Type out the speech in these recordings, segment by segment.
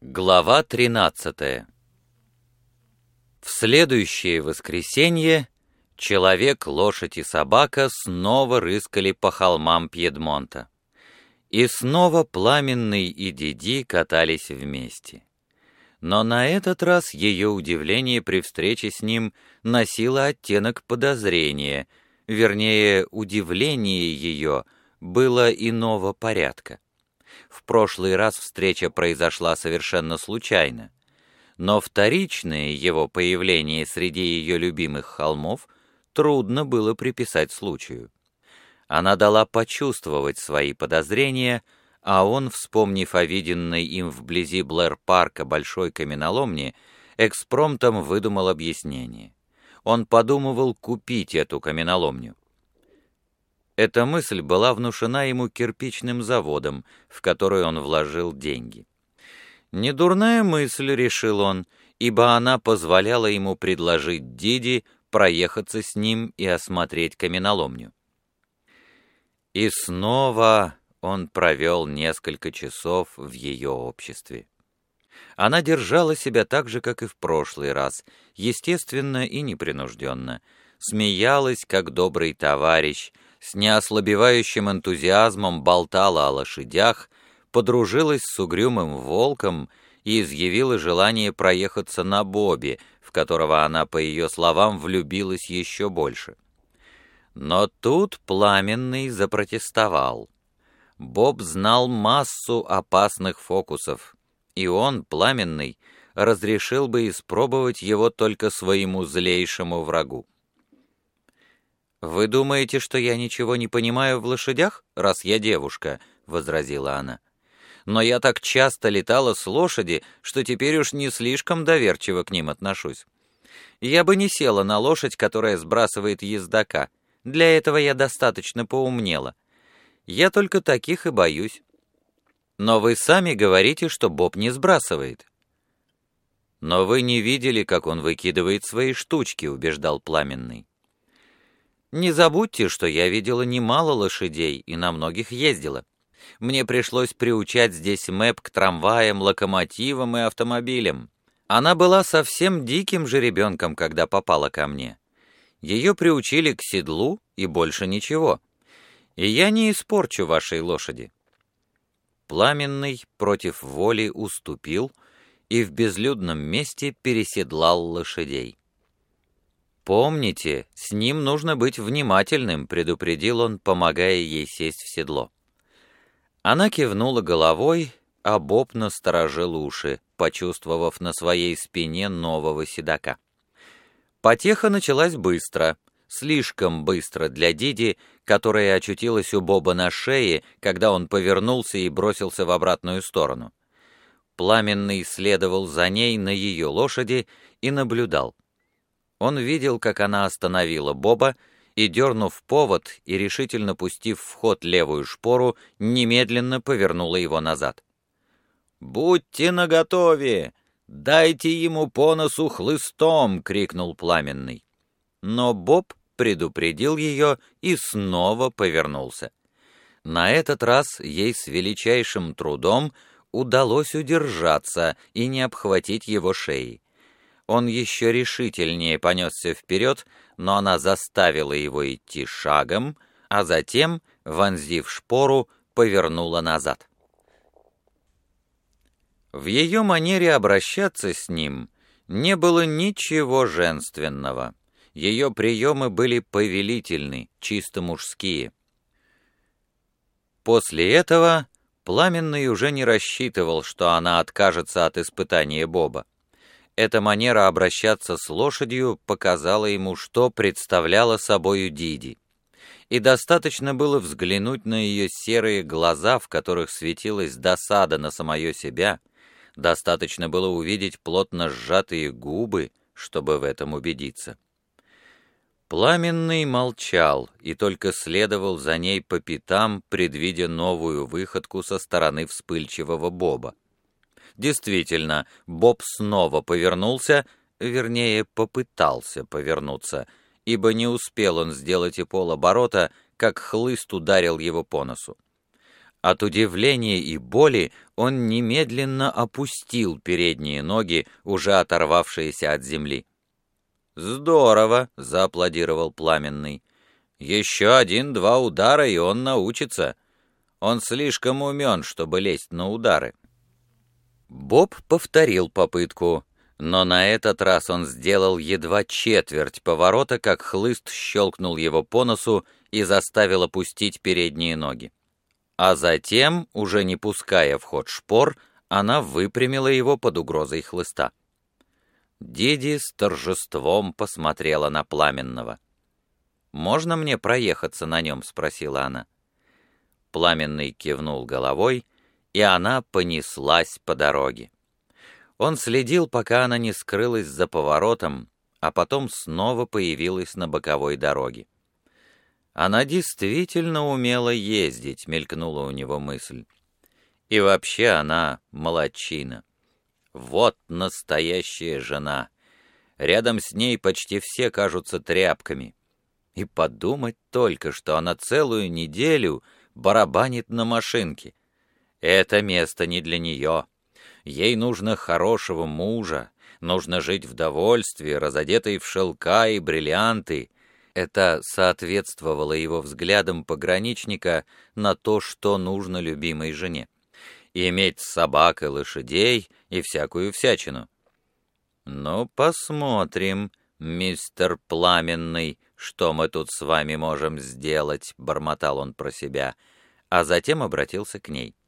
Глава 13. В следующее воскресенье человек, лошадь и собака снова рыскали по холмам Пьедмонта. И снова Пламенный и Диди катались вместе. Но на этот раз ее удивление при встрече с ним носило оттенок подозрения, вернее, удивление ее было иного порядка. В прошлый раз встреча произошла совершенно случайно, но вторичное его появление среди ее любимых холмов трудно было приписать случаю. Она дала почувствовать свои подозрения, а он, вспомнив о виденной им вблизи Блэр-парка большой каменоломне, экспромтом выдумал объяснение. Он подумывал купить эту каменоломню. Эта мысль была внушена ему кирпичным заводом, в который он вложил деньги. Недурная мысль, решил он, ибо она позволяла ему предложить Диди проехаться с ним и осмотреть каменоломню. И снова он провел несколько часов в ее обществе. Она держала себя так же, как и в прошлый раз, естественно и непринужденно, смеялась, как добрый товарищ, с неослабевающим энтузиазмом болтала о лошадях, подружилась с угрюмым волком и изъявила желание проехаться на Бобе, в которого она, по ее словам, влюбилась еще больше. Но тут Пламенный запротестовал. Боб знал массу опасных фокусов, и он, Пламенный, разрешил бы испробовать его только своему злейшему врагу. «Вы думаете, что я ничего не понимаю в лошадях, раз я девушка?» — возразила она. «Но я так часто летала с лошади, что теперь уж не слишком доверчиво к ним отношусь. Я бы не села на лошадь, которая сбрасывает ездока. Для этого я достаточно поумнела. Я только таких и боюсь. Но вы сами говорите, что Боб не сбрасывает». «Но вы не видели, как он выкидывает свои штучки», — убеждал Пламенный. «Не забудьте, что я видела немало лошадей и на многих ездила. Мне пришлось приучать здесь Мэп к трамваям, локомотивам и автомобилям. Она была совсем диким жеребенком, когда попала ко мне. Ее приучили к седлу и больше ничего. И я не испорчу вашей лошади». Пламенный против воли уступил и в безлюдном месте переседлал лошадей. «Помните, с ним нужно быть внимательным», — предупредил он, помогая ей сесть в седло. Она кивнула головой, а Боб насторожил уши, почувствовав на своей спине нового седока. Потеха началась быстро, слишком быстро для Диди, которая очутилась у Боба на шее, когда он повернулся и бросился в обратную сторону. Пламенный следовал за ней на ее лошади и наблюдал. Он видел, как она остановила Боба, и, дернув повод и решительно пустив в ход левую шпору, немедленно повернула его назад. «Будьте наготове! Дайте ему по носу хлыстом!» — крикнул Пламенный. Но Боб предупредил ее и снова повернулся. На этот раз ей с величайшим трудом удалось удержаться и не обхватить его шеи. Он еще решительнее понесся вперед, но она заставила его идти шагом, а затем, вонзив шпору, повернула назад. В ее манере обращаться с ним не было ничего женственного. Ее приемы были повелительны, чисто мужские. После этого Пламенный уже не рассчитывал, что она откажется от испытания Боба. Эта манера обращаться с лошадью показала ему, что представляла собою Диди. И достаточно было взглянуть на ее серые глаза, в которых светилась досада на самое себя, достаточно было увидеть плотно сжатые губы, чтобы в этом убедиться. Пламенный молчал и только следовал за ней по пятам, предвидя новую выходку со стороны вспыльчивого Боба. Действительно, Боб снова повернулся, вернее, попытался повернуться, ибо не успел он сделать и полоборота, как хлыст ударил его по носу. От удивления и боли он немедленно опустил передние ноги, уже оторвавшиеся от земли. «Здорово!» — зааплодировал Пламенный. «Еще 1-2 удара, и он научится. Он слишком умен, чтобы лезть на удары». Боб повторил попытку, но на этот раз он сделал едва четверть поворота, как хлыст щелкнул его по носу и заставил опустить передние ноги. А затем, уже не пуская в ход шпор, она выпрямила его под угрозой хлыста. Диди с торжеством посмотрела на Пламенного. «Можно мне проехаться на нем?» — спросила она. Пламенный кивнул головой, и она понеслась по дороге. Он следил, пока она не скрылась за поворотом, а потом снова появилась на боковой дороге. Она действительно умела ездить, мелькнула у него мысль. И вообще она молодчина. Вот настоящая жена. Рядом с ней почти все кажутся тряпками. И подумать только, что она целую неделю барабанит на машинке. Это место не для нее. Ей нужно хорошего мужа, нужно жить в довольстве, разодетой в шелка и бриллианты. Это соответствовало его взглядам пограничника на то, что нужно любимой жене. И иметь собак и лошадей и всякую всячину. «Ну, посмотрим, мистер Пламенный, что мы тут с вами можем сделать», — бормотал он про себя, а затем обратился к ней.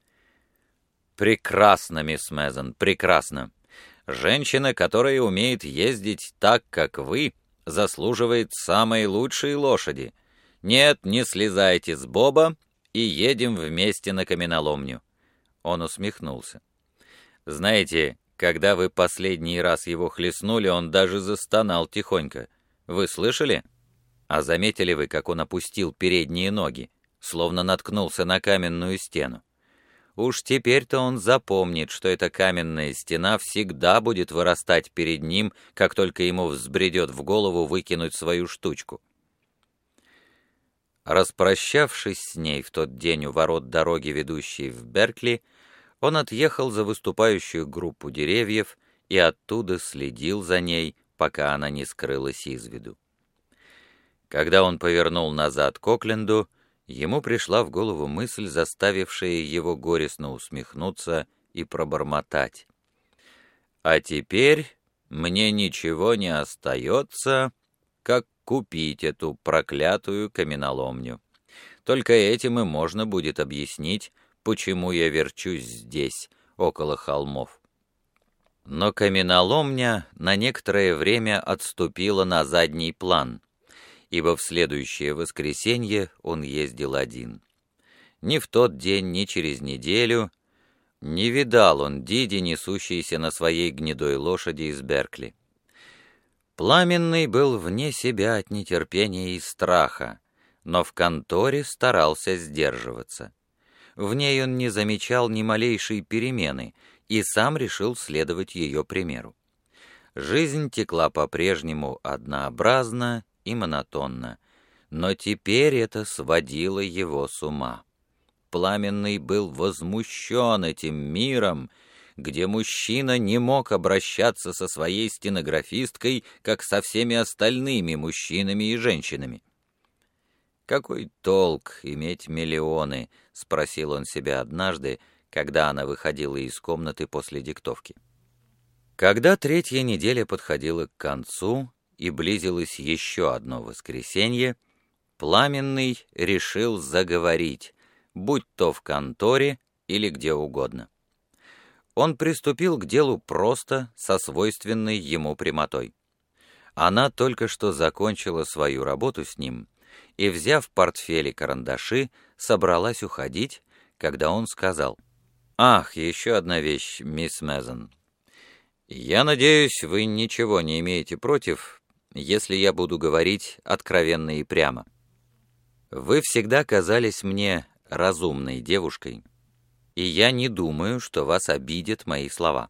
«Прекрасно, мисс Мэзон, прекрасно. Женщина, которая умеет ездить так, как вы, заслуживает самой лучшей лошади. Нет, не слезайте с Боба и едем вместе на каменоломню». Он усмехнулся. «Знаете, когда вы последний раз его хлестнули, он даже застонал тихонько. Вы слышали? А заметили вы, как он опустил передние ноги, словно наткнулся на каменную стену? Уж теперь-то он запомнит, что эта каменная стена всегда будет вырастать перед ним, как только ему взбредет в голову выкинуть свою штучку». Распрощавшись с ней в тот день у ворот дороги, ведущей в Беркли, он отъехал за выступающую группу деревьев и оттуда следил за ней, пока она не скрылась из виду. Когда он повернул назад к Окленду, ему пришла в голову мысль, заставившая его горестно усмехнуться и пробормотать. «А теперь мне ничего не остается, как купить эту проклятую каменоломню. Только этим и можно будет объяснить, почему я верчусь здесь, около холмов». Но каменоломня на некоторое время отступила на задний план, ибо в следующее воскресенье он ездил один. Ни в тот день, ни через неделю не видал он Диди, несущейся на своей гнедой лошади из Беркли. Пламенный был вне себя от нетерпения и страха, но в конторе старался сдерживаться. В ней он не замечал ни малейшей перемены и сам решил следовать ее примеру. Жизнь текла по-прежнему однообразно и монотонно, но теперь это сводило его с ума. Пламенный был возмущен этим миром, где мужчина не мог обращаться со своей стенографисткой, как со всеми остальными мужчинами и женщинами. «Какой толк иметь миллионы?» — спросил он себя однажды, когда она выходила из комнаты после диктовки. Когда третья неделя подходила к концу и близилось еще одно воскресенье, Пламенный решил заговорить, будь то в конторе или где угодно. Он приступил к делу просто, со свойственной ему прямотой. Она только что закончила свою работу с ним и, взяв портфель и карандаши, собралась уходить, когда он сказал: «Ах, еще одна вещь, мисс Мэзон. Я надеюсь, вы ничего не имеете против, если я буду говорить откровенно и прямо. Вы всегда казались мне разумной девушкой, и я не думаю, что вас обидят мои слова.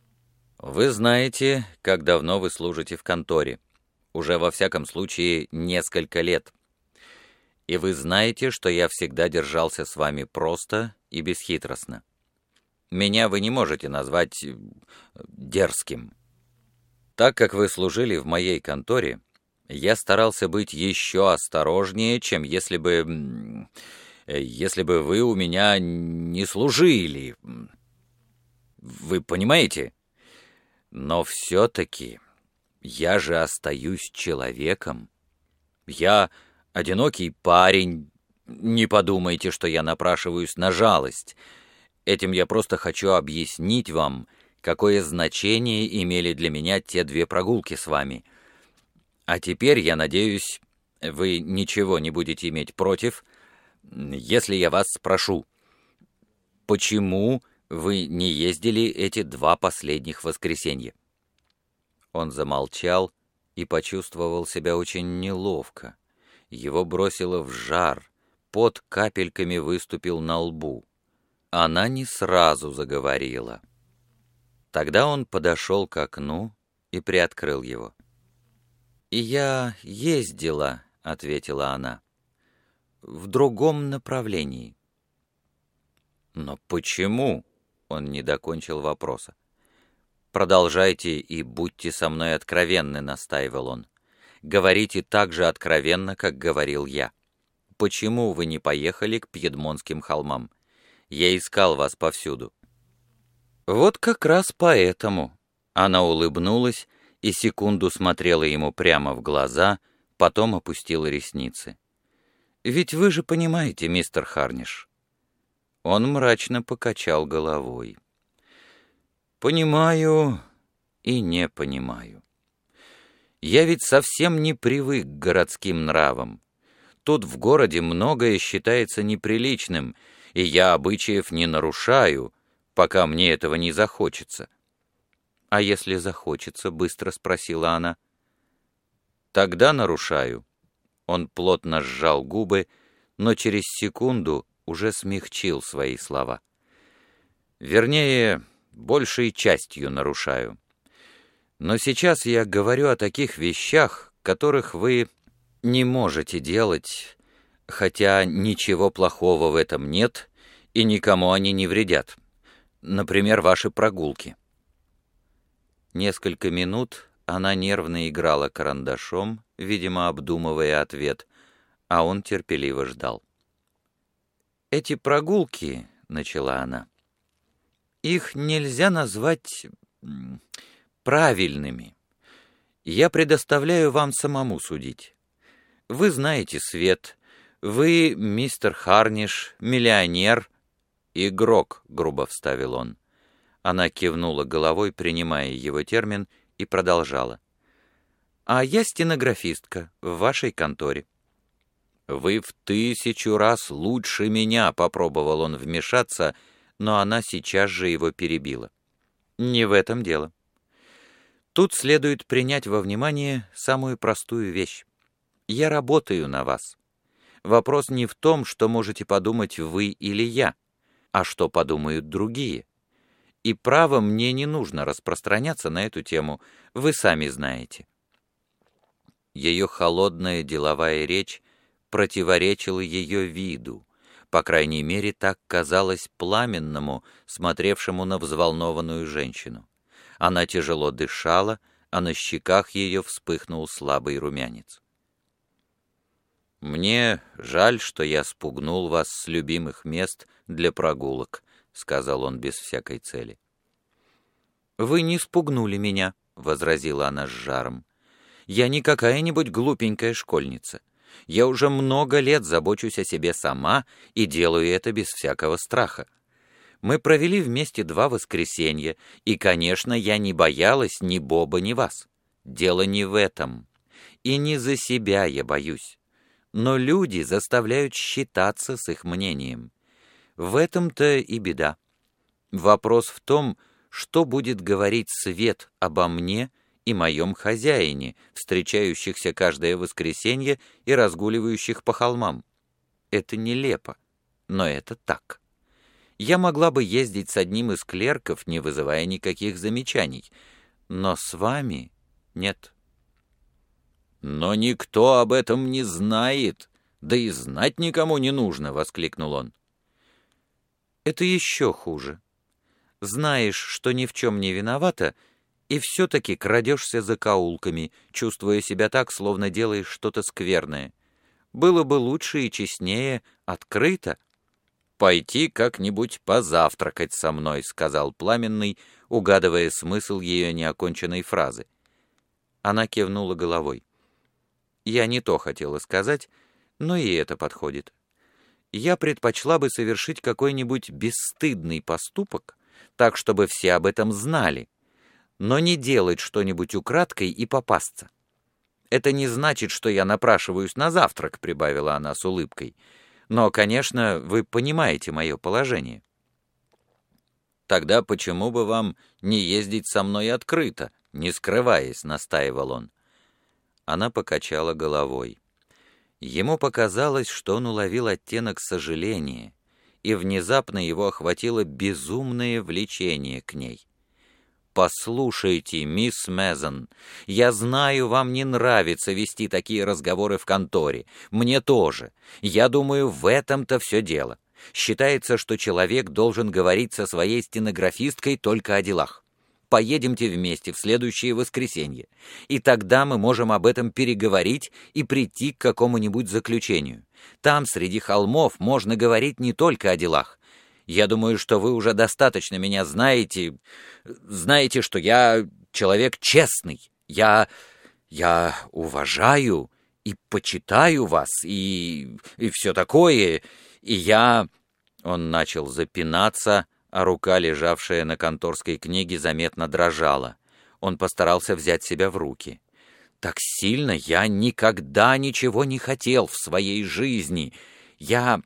Вы знаете, как давно вы служите в конторе, уже во всяком случае несколько лет. И вы знаете, что я всегда держался с вами просто и бесхитростно. Меня вы не можете назвать дерзким. Так как вы служили в моей конторе, я старался быть еще осторожнее, чем если бы вы у меня не служили. Вы понимаете? Но все-таки я же остаюсь человеком. Я одинокий парень. Не подумайте, что я напрашиваюсь на жалость. Этим я просто хочу объяснить вам, какое значение имели для меня те 2 прогулки с вами. А теперь, я надеюсь, вы ничего не будете иметь против, если я вас спрошу, почему вы не ездили эти 2 последних воскресенья?» Он замолчал и почувствовал себя очень неловко. Его бросило в жар, пот капельками выступил на лбу. Она не сразу заговорила. Тогда он подошел к окну и приоткрыл его. «И я ездила», — ответила она, — «в другом направлении». «Но почему?» — он не докончил вопроса. «Продолжайте и будьте со мной откровенны», — настаивал он. «Говорите так же откровенно, как говорил я. Почему вы не поехали к Пьедмонтским холмам? Я искал вас повсюду». «Вот как раз поэтому». Она улыбнулась и секунду смотрела ему прямо в глаза, потом опустила ресницы. «Ведь вы же понимаете, мистер Харниш». Он мрачно покачал головой. «Понимаю и не понимаю. Я ведь совсем не привык к городским нравам. Тут в городе многое считается неприличным, и я обычаев не нарушаю, пока мне этого не захочется». «А если захочется?» — быстро спросила она. «Тогда нарушаю». Он плотно сжал губы, но через секунду уже смягчил свои слова. «Вернее, большей частью нарушаю. Но сейчас я говорю о таких вещах, которых вы не можете делать, хотя ничего плохого в этом нет, и никому они не вредят. Например, ваши прогулки». Несколько минут она нервно играла карандашом, видимо, обдумывая ответ, а он терпеливо ждал. «Эти прогулки, — начала она, — их нельзя назвать правильными. Я предоставляю вам самому судить. Вы знаете свет, вы, мистер Харниш, миллионер». «Игрок», — грубо вставил он. Она кивнула головой, принимая его термин, и продолжала. «А я стенографистка в вашей конторе». «Вы в 1000 раз лучше меня», — попробовал он вмешаться, но она сейчас же его перебила. «Не в этом дело. Тут следует принять во внимание самую простую вещь. Я работаю на вас. Вопрос не в том, что можете подумать вы или я, а что подумают другие. И право мне не нужно распространяться на эту тему, вы сами знаете». Ее холодная деловая речь противоречила ее виду, по крайней мере, так казалось Пламенному, смотревшему на взволнованную женщину. Она тяжело дышала, а на щеках ее вспыхнул слабый румянец. «Мне жаль, что я спугнул вас с любимых мест для прогулок», — сказал он без всякой цели. «Вы не спугнули меня», — возразила она с жаром. «Я не какая-нибудь глупенькая школьница. Я уже много лет забочусь о себе сама и делаю это без всякого страха. Мы провели вместе 2 воскресенья, и, конечно, я не боялась ни Боба, ни вас. Дело не в этом. И не за себя я боюсь. Но люди заставляют считаться с их мнением. В этом-то и беда. Вопрос в том, что будет говорить свет обо мне и моем хозяине, встречающихся каждое воскресенье и разгуливающих по холмам. Это нелепо, но это так. Я могла бы ездить с одним из клерков, не вызывая никаких замечаний, но с вами нет». «Но никто об этом не знает», Да и знать никому не нужно!» — воскликнул он. «Это еще хуже. Знаешь, что ни в чем не виновата, и все-таки крадешься закоулками, чувствуя себя так, словно делаешь что-то скверное. Было бы лучше и честнее открыто». «Пойти как-нибудь позавтракать со мной», — сказал Пламенный, угадывая смысл ее неоконченной фразы. Она кивнула головой. «Я не то хотела сказать, но и это подходит. Я предпочла бы совершить какой-нибудь бесстыдный поступок, так, чтобы все об этом знали, но не делать что-нибудь украдкой и попасться. Это не значит, что я напрашиваюсь на завтрак», — прибавила она с улыбкой. «Но, конечно, вы понимаете мое положение». «Тогда почему бы вам не ездить со мной открыто, не скрываясь?» — настаивал он. Она покачала головой. Ему показалось, что он уловил оттенок сожаления, и внезапно его охватило безумное влечение к ней. «Послушайте, мисс Мезон, я знаю, вам не нравится вести такие разговоры в конторе. Мне тоже. Я думаю, в этом-то все дело. Считается, что человек должен говорить со своей стенографисткой только о делах. Поедемте вместе в следующее воскресенье, и тогда мы можем об этом переговорить и прийти к какому-нибудь заключению. Там, среди холмов, можно говорить не только о делах. Я думаю, что вы уже достаточно меня знаете, что я человек честный. Я уважаю и почитаю вас, и все такое, и я...» Он начал запинаться, а рука, лежавшая на конторской книге, заметно дрожала. Он постарался взять себя в руки. «Так сильно я никогда ничего не хотел в своей жизни. Я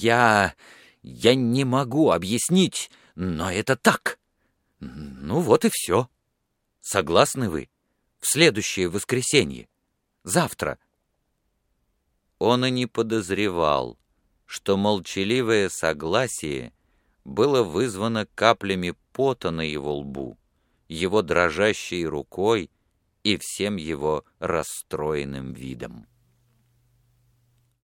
не могу объяснить, но это так. Ну вот и все. Согласны вы? В следующее воскресенье. Завтра». Он и не подозревал, что молчаливое согласие было вызвано каплями пота на его лбу, его дрожащей рукой и всем его расстроенным видом.